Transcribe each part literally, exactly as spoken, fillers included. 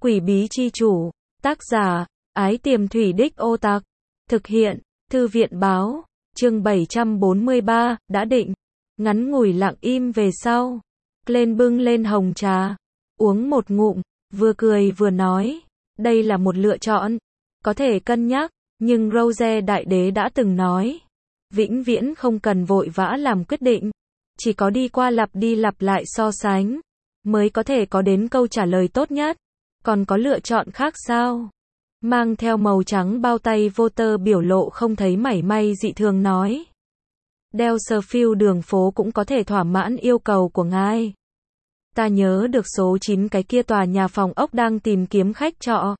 Quỷ bí chi chủ, tác giả, Ái Tiềm Thủy Đích Ô Tạc, thực hiện, Thư viện báo, chương bảy trăm bốn mươi ba, đã định, ngắn ngủi lặng im về sau, lên bưng lên hồng trà, uống một ngụm, vừa cười vừa nói, đây là một lựa chọn, có thể cân nhắc, nhưng Rose Đại Đế đã từng nói, vĩnh viễn không cần vội vã làm quyết định, chỉ có đi qua lặp đi lặp lại so sánh, mới có thể có đến câu trả lời tốt nhất, còn có lựa chọn khác sao? Mang theo màu trắng bao tay Voter biểu lộ không thấy mảy may dị thường nói. Delsefield đường phố cũng có thể thỏa mãn yêu cầu của ngài. Ta nhớ được số chín cái kia tòa nhà phòng ốc đang tìm kiếm khách trọ.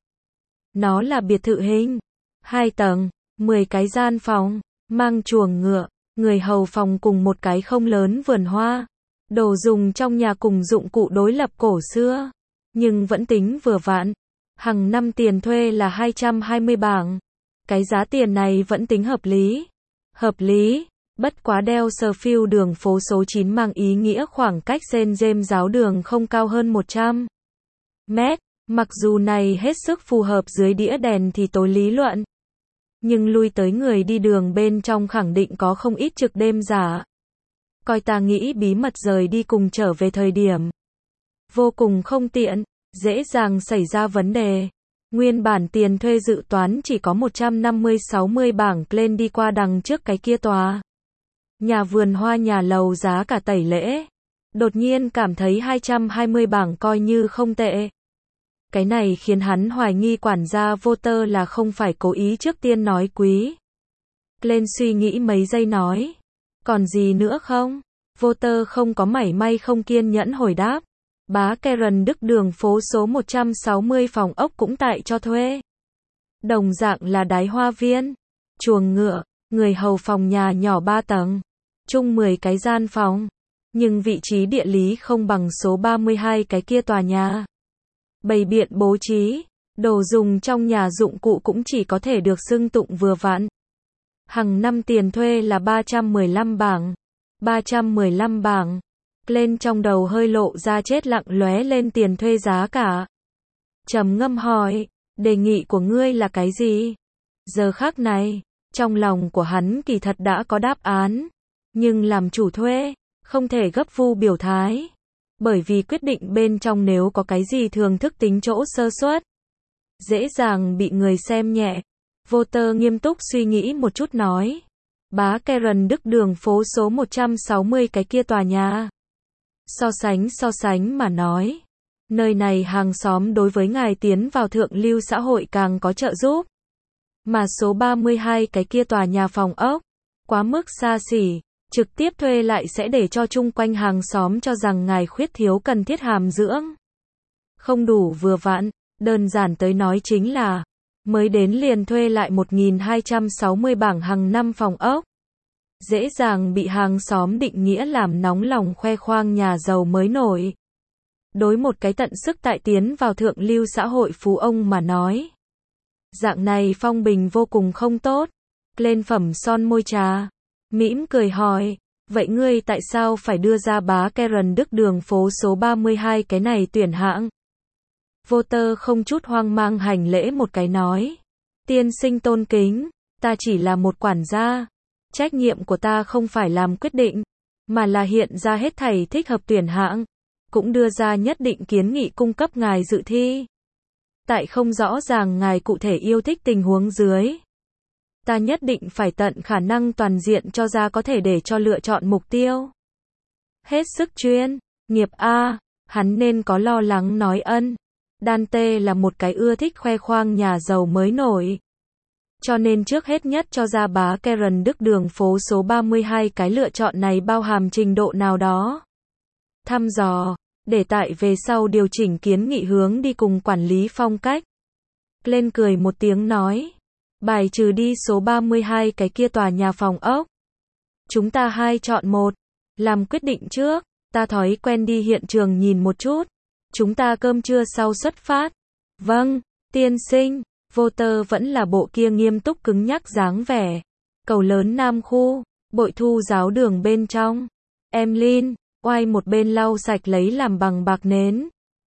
Nó là biệt thự hình, hai tầng, mười cái gian phòng, mang chuồng ngựa, người hầu phòng cùng một cái không lớn vườn hoa. Đồ dùng trong nhà cùng dụng cụ đối lập cổ xưa, nhưng vẫn tính vừa vặn. Hàng năm tiền thuê là hai trăm hai mươi bảng. Cái giá tiền này vẫn tính hợp lý. Hợp lý, bất quá Delsefield đường phố số chín mang ý nghĩa khoảng cách Saint James giáo đường không cao hơn một trăm mét. Mặc dù này hết sức phù hợp dưới đĩa đèn thì tối lý luận. Nhưng lui tới người đi đường bên trong khẳng định có không ít trực đêm giả. Coi ta nghĩ bí mật rời đi cùng trở về thời điểm. Vô cùng không tiện, dễ dàng xảy ra vấn đề. Nguyên bản tiền thuê dự toán chỉ có một trăm năm mươi sáu mươi bảng lên đi qua đằng trước cái kia tòa. Nhà vườn hoa nhà lầu giá cả tẩy lễ. Đột nhiên cảm thấy hai trăm hai mươi bảng coi như không tệ. Cái này khiến hắn hoài nghi quản gia Voter là không phải cố ý trước tiên nói quý. Lên suy nghĩ mấy giây nói. Còn gì nữa không? Voter không có mảy may không kiên nhẫn hồi đáp. Bá Karen Đức đường phố số một trăm sáu mươi phòng ốc cũng tại cho thuê. Đồng dạng là đái hoa viên, chuồng ngựa, người hầu phòng nhà nhỏ ba tầng, chung mười cái gian phòng. Nhưng vị trí địa lý không bằng số ba mươi hai cái kia tòa nhà. Bày biện bố trí, đồ dùng trong nhà dụng cụ cũng chỉ có thể được xưng tụng vừa vặn. Hàng năm tiền thuê là ba trăm mười lăm bảng. ba trăm mười lăm bảng. Lên trong đầu hơi lộ ra chết lặng lóe lên tiền thuê giá cả. Trầm ngâm hỏi, đề nghị của ngươi là cái gì? Giờ khắc này, trong lòng của hắn kỳ thật đã có đáp án. Nhưng làm chủ thuê, không thể gấp vu biểu thái. Bởi vì quyết định bên trong nếu có cái gì thường thức tính chỗ sơ suất, dễ dàng bị người xem nhẹ. Voter nghiêm túc suy nghĩ một chút nói. Bá Karen Đức đường phố số một trăm sáu mươi cái kia tòa nhà. So sánh so sánh mà nói. Nơi này hàng xóm đối với ngài tiến vào thượng lưu xã hội càng có trợ giúp. Mà số ba mươi hai cái kia tòa nhà phòng ốc, quá mức xa xỉ, trực tiếp thuê lại sẽ để cho chung quanh hàng xóm cho rằng ngài khuyết thiếu cần thiết hàm dưỡng. Không đủ vừa vặn, đơn giản tới nói chính là, mới đến liền thuê lại một nghìn hai trăm sáu mươi bảng hàng năm phòng ốc. Dễ dàng bị hàng xóm định nghĩa làm nóng lòng khoe khoang nhà giàu mới nổi. Đối một cái tận sức tại tiến vào thượng lưu xã hội phú ông mà nói. Dạng này phong bình vô cùng không tốt. Lên phẩm son môi trà. Mỉm cười hỏi, vậy ngươi tại sao phải đưa ra Bá Karen Đức đường phố số ba mươi hai cái này tuyển hạng? Voter không chút hoang mang hành lễ một cái nói. Tiên sinh tôn kính, ta chỉ là một quản gia. Trách nhiệm của ta không phải làm quyết định, mà là hiện ra hết thảy thích hợp tuyển hạng, cũng đưa ra nhất định kiến nghị cung cấp ngài dự thi. Tại không rõ ràng ngài cụ thể yêu thích tình huống dưới, ta nhất định phải tận khả năng toàn diện cho ra có thể để cho lựa chọn mục tiêu. Hết sức chuyên, nghiệp A, hắn nên có lo lắng nói ân. Dante là một cái ưa thích khoe khoang nhà giàu mới nổi. Cho nên trước hết nhất cho ra Bá Karen Đức đường phố số ba mươi hai cái lựa chọn này bao hàm trình độ nào đó. Thăm dò, để tại về sau điều chỉnh kiến nghị hướng đi cùng quản lý phong cách. Lên cười một tiếng nói. Bài trừ đi số ba mươi hai cái kia tòa nhà phòng ốc. Chúng ta hai chọn một. Làm quyết định trước, ta thói quen đi hiện trường nhìn một chút. Chúng ta cơm trưa sau xuất phát. Vâng, tiên sinh. Voter vẫn là bộ kia nghiêm túc cứng nhắc dáng vẻ. Cầu lớn Nam khu, bội thu giáo đường bên trong. Emlyn, oai một bên lau sạch lấy làm bằng bạc nến.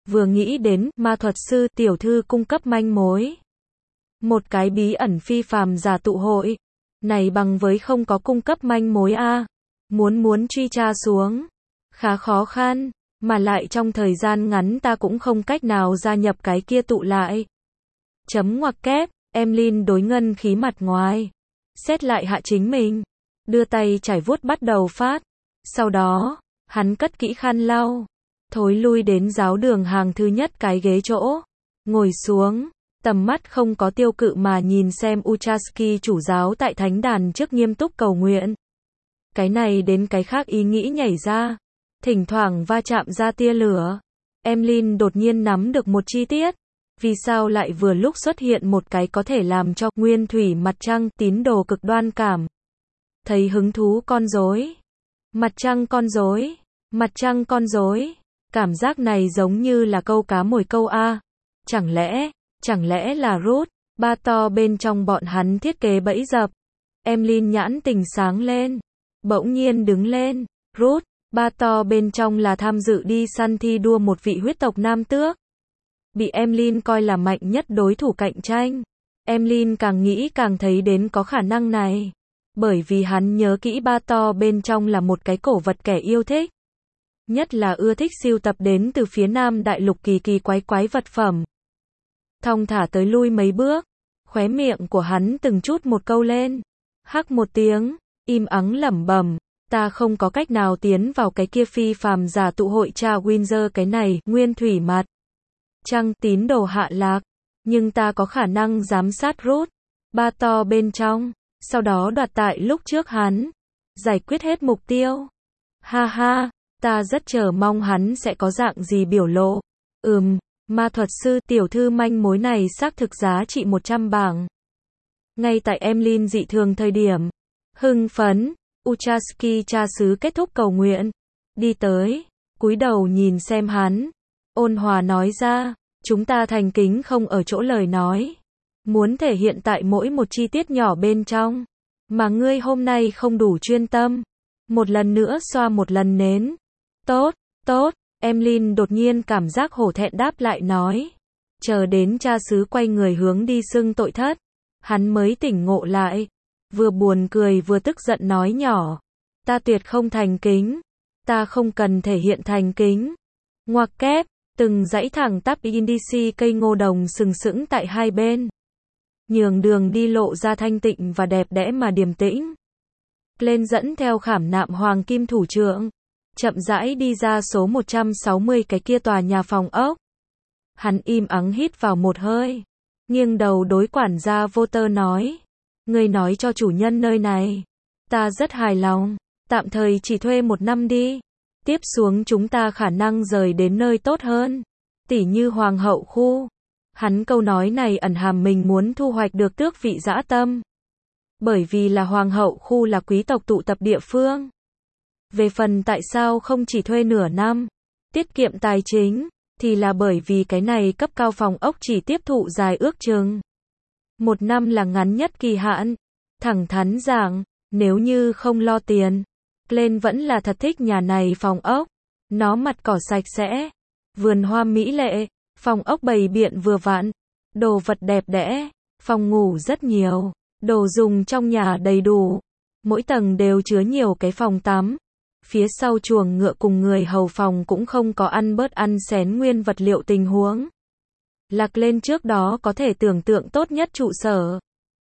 vừa nghĩ đến ma thuật sư tiểu thư cung cấp manh mối. Một cái bí ẩn phi phàm giả tụ hội. Này bằng với không có cung cấp manh mối a. Muốn muốn truy tra xuống. Khá khó khăn. Mà lại trong thời gian ngắn ta cũng không cách nào gia nhập cái kia tụ lại. Chấm ngoặc kép. Emlyn đối ngân khí mặt ngoài. Xét lại hạ chính mình. Đưa tay chải vuốt bắt đầu phát. Sau đó, hắn cất kỹ khăn lau. Thối lui đến giáo đường hàng thứ nhất cái ghế chỗ. Ngồi xuống. Tầm mắt không có tiêu cự mà nhìn xem Uchaski chủ giáo tại thánh đàn trước nghiêm túc cầu nguyện. Cái này đến cái khác ý nghĩ nhảy ra. Thỉnh thoảng va chạm ra tia lửa. Emlyn đột nhiên nắm được một chi tiết. Vì sao lại vừa lúc xuất hiện một cái có thể làm cho nguyên thủy mặt trăng tín đồ cực đoan cảm thấy hứng thú con rối. Mặt trăng con rối. Mặt trăng con rối. Cảm giác này giống như là câu cá mồi câu A. Chẳng lẽ, chẳng lẽ là Ruth, ba to bên trong bọn hắn thiết kế bẫy dập. Emlyn nhãn tình sáng lên. Bỗng nhiên đứng lên. Ruth, ba to bên trong là tham dự đi săn thi đua một vị huyết tộc nam tước. Bị Emlyn coi là mạnh nhất đối thủ cạnh tranh. Emlyn càng nghĩ càng thấy đến có khả năng này. Bởi vì hắn nhớ kỹ ba to bên trong là một cái cổ vật kẻ yêu thích. Nhất là ưa thích sưu tập đến từ phía Nam Đại Lục kỳ kỳ quái quái vật phẩm. Thong thả tới lui mấy bước. Khóe miệng của hắn từng chút một câu lên. Hắc một tiếng. Im ắng lẩm bẩm. Ta không có cách nào tiến vào cái kia phi phàm giả tụ hội cha Windsor cái này, nguyên thủy mặt trăng tín đồ hạ lạc. Nhưng ta có khả năng giám sát Ruth, ba to bên trong. Sau đó đoạt tại lúc trước hắn. Giải quyết hết mục tiêu. Ha ha, ta rất chờ mong hắn sẽ có dạng gì biểu lộ. Ừm, ma thuật sư tiểu thư manh mối này xác thực giá trị một trăm bảng. Ngay tại Emlyn dị thường thời điểm. Hưng phấn, Uchaski cha xứ kết thúc cầu nguyện. Đi tới, cúi đầu nhìn xem hắn. Ôn hòa nói ra, chúng ta thành kính không ở chỗ lời nói. Muốn thể hiện tại mỗi một chi tiết nhỏ bên trong. Mà ngươi hôm nay không đủ chuyên tâm. Một lần nữa xoa một lần nến. Tốt, tốt, Emlyn đột nhiên cảm giác hổ thẹn đáp lại nói. Chờ đến cha xứ quay người hướng đi xưng tội thất. Hắn mới tỉnh ngộ lại. Vừa buồn cười vừa tức giận nói nhỏ. Ta tuyệt không thành kính. Ta không cần thể hiện thành kính. Ngoặc kép, từng dãy thẳng tắp indici cây ngô đồng sừng sững tại hai bên. Nhường đường đi lộ ra thanh tịnh và đẹp đẽ mà điềm tĩnh. Lên dẫn theo khảm nạm hoàng kim thủ trượng. Chậm rãi đi ra số một trăm sáu mươi cái kia tòa nhà phòng ốc. Hắn im ắng hít vào một hơi. Nghiêng đầu đối quản gia Voter nói. Ngươi nói cho chủ nhân nơi này. Ta rất hài lòng. Tạm thời chỉ thuê một năm đi. Tiếp xuống chúng ta khả năng rời đến nơi tốt hơn. Tỉ như hoàng hậu khu. Hắn câu nói này ẩn hàm mình muốn thu hoạch được tước vị dã tâm. Bởi vì là hoàng hậu khu là quý tộc tụ tập địa phương. Về phần tại sao không chỉ thuê nửa năm, tiết kiệm tài chính, thì là bởi vì cái này cấp cao phòng ốc chỉ tiếp thụ dài ước chừng. Một năm là ngắn nhất kỳ hạn. Thẳng thắn giảng, nếu như không lo tiền, Glenn vẫn là thật thích nhà này phòng ốc. Nó mặt cỏ sạch sẽ, vườn hoa mỹ lệ, phòng ốc bày biện vừa vặn, đồ vật đẹp đẽ, phòng ngủ rất nhiều, đồ dùng trong nhà đầy đủ. Mỗi tầng đều chứa nhiều cái phòng tắm. Phía sau chuồng ngựa cùng người hầu phòng cũng không có ăn bớt ăn xén nguyên vật liệu tình huống. Lạc lên trước đó có thể tưởng tượng tốt nhất trụ sở.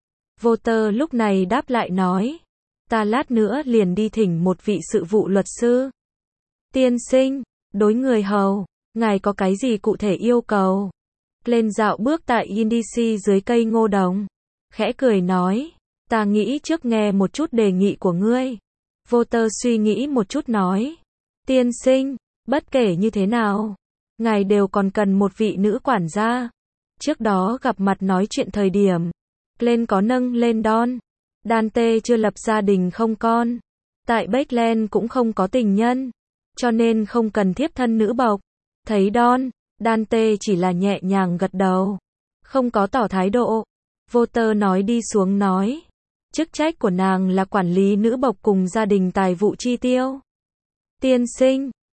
Voter lúc này đáp lại nói. Ta lát nữa liền đi thỉnh một vị sự vụ luật sư. Tiên sinh, đối người hầu, ngài có cái gì cụ thể yêu cầu? Lên dạo bước tại indici dưới cây ngô đồng. Khẽ cười nói. Ta nghĩ trước nghe một chút đề nghị của ngươi. Voter suy nghĩ một chút nói. Tiên sinh, bất kể như thế nào, ngài đều còn cần một vị nữ quản gia. Trước đó gặp mặt nói chuyện thời điểm, Glenn có nâng lên Don. Dante chưa lập gia đình không con. Tại Bakeland cũng không có tình nhân. Cho nên không cần thiếp thân nữ bộc. Thấy Don, Dante chỉ là nhẹ nhàng gật đầu. Không có tỏ thái độ. Voter nói đi xuống nói. Chức trách của nàng là quản lý nữ bộc cùng gia đình tài vụ chi tiêu. Tiên sinh,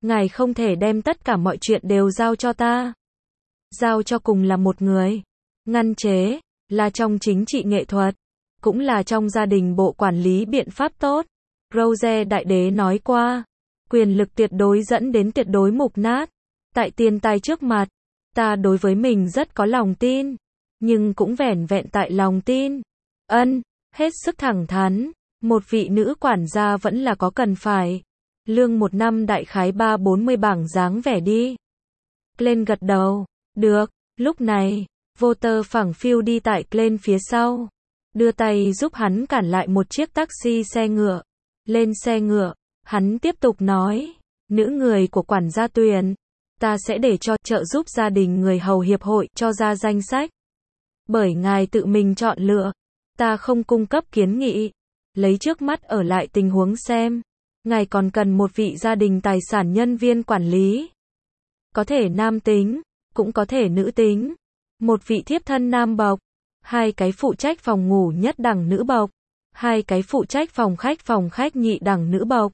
Ngài không thể đem tất cả mọi chuyện đều giao cho ta. Giao cho cùng là một người. Ngăn chế, là trong chính trị nghệ thuật, cũng là trong gia đình bộ quản lý biện pháp tốt. Rose Đại Đế nói qua, quyền lực tuyệt đối dẫn đến tuyệt đối mục nát. Tại tiền tài trước mặt, ta đối với mình rất có lòng tin, nhưng cũng vẻn vẹn tại lòng tin. Ân, hết sức thẳng thắn, một vị nữ quản gia vẫn là có cần phải. Lương một năm đại khái ba bốn mươi bảng dáng vẻ đi. Glenn gật đầu, được, lúc này, Walter phẳng phiu đi tại Glenn phía sau, đưa tay giúp hắn cản lại một chiếc taxi xe ngựa. Lên xe ngựa, hắn tiếp tục nói, nữ người của quản gia Tuyền, ta sẽ để cho trợ giúp gia đình người hầu hiệp hội cho ra danh sách. Bởi ngài tự mình chọn lựa, ta không cung cấp kiến nghị. Lấy trước mắt ở lại tình huống xem, ngài còn cần một vị gia đình tài sản nhân viên quản lý. Có thể nam tính, cũng có thể nữ tính. Một vị thiếp thân nam bộc, hai cái phụ trách phòng ngủ nhất đẳng nữ bộc, hai cái phụ trách phòng khách phòng khách nhị đẳng nữ bộc,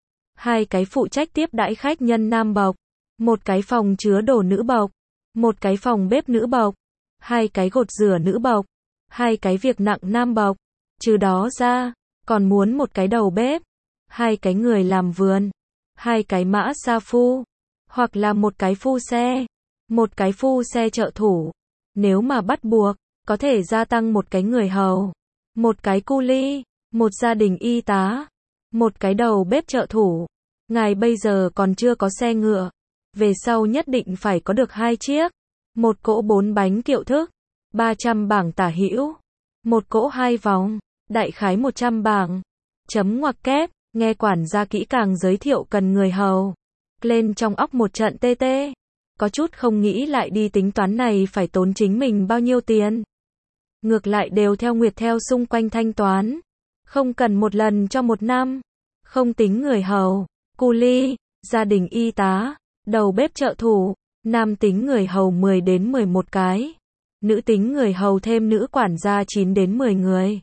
hai cái phụ trách tiếp đãi khách nhân nam bộc, một cái phòng chứa đồ nữ bộc, một cái phòng bếp nữ bộc, hai cái gột rửa nữ bộc, hai cái việc nặng nam bộc. Trừ đó ra, còn muốn một cái đầu bếp, hai cái người làm vườn, hai cái mã sa phu, hoặc là một cái phu xe, một cái phu xe trợ thủ. Nếu mà bắt buộc, có thể gia tăng một cái người hầu, một cái cu ly, một gia đình y tá, một cái đầu bếp trợ thủ. Ngài bây giờ còn chưa có xe ngựa, về sau nhất định phải có được hai chiếc, một cỗ bốn bánh kiệu thức, ba trăm bảng tả hữu, một cỗ hai vòng, đại khái một trăm bảng. Chấm ngoặc kép, nghe quản gia kỹ càng giới thiệu cần người hầu. Lên trong óc một trận tê tê, có chút không nghĩ lại đi tính toán này phải tốn chính mình bao nhiêu tiền. Ngược lại đều theo Nguyệt theo xung quanh thanh toán, không cần một lần cho một năm, không tính người hầu, cu ly, gia đình y tá, đầu bếp trợ thủ, nam tính người hầu mười đến mười một cái, nữ tính người hầu thêm nữ quản gia chín đến mười người.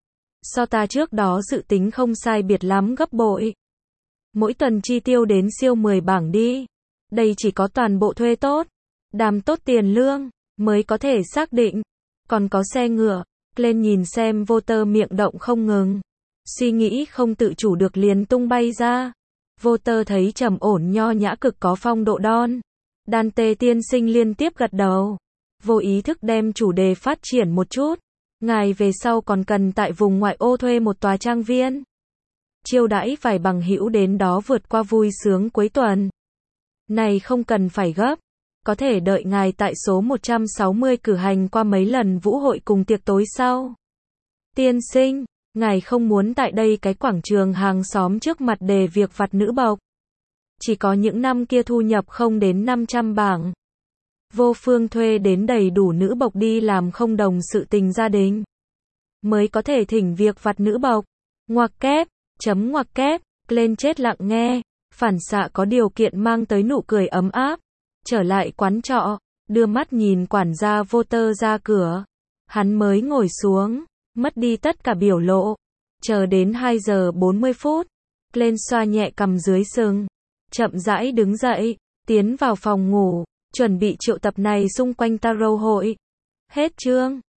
So ta trước đó dự tính không sai biệt lắm gấp bội. Mỗi tuần chi tiêu đến siêu mười bảng đi. Đây chỉ có toàn bộ thuê tốt, đàm tốt tiền lương, mới có thể xác định. Còn có xe ngựa, lên nhìn xem vô tơ miệng động không ngừng. Suy nghĩ không tự chủ được liền tung bay ra. Vô tơ thấy trầm ổn nho nhã cực có phong độ đon. Đan tê tiên sinh liên tiếp gật đầu. Vô ý thức đem chủ đề phát triển một chút. Ngài về sau còn cần tại vùng ngoại ô thuê một tòa trang viên. Chiêu đãi vài bằng hữu đến đó vượt qua vui sướng cuối tuần. Này không cần phải gấp. Có thể đợi ngài tại số một trăm sáu mươi cử hành qua mấy lần vũ hội cùng tiệc tối sau. Tiên sinh, ngài không muốn tại đây cái quảng trường hàng xóm trước mặt đề việc vặt nữ bộc. Chỉ có những năm kia thu nhập không đến năm trăm bảng. Vô phương thuê đến đầy đủ nữ bộc đi làm không đồng sự tình gia đình. Mới có thể thỉnh việc vặt nữ bộc. Ngoặc kép, chấm ngoặc kép, lên chết lặng nghe. Phản xạ có điều kiện mang tới nụ cười ấm áp. Trở lại quán trọ, đưa mắt nhìn quản gia vô tơ ra cửa. Hắn mới ngồi xuống, mất đi tất cả biểu lộ. Chờ đến hai giờ bốn mươi phút, lên xoa nhẹ cằm dưới sừng. Chậm rãi đứng dậy, tiến vào phòng ngủ, chuẩn bị triệu tập này xung quanh tarot hội. Hết chương.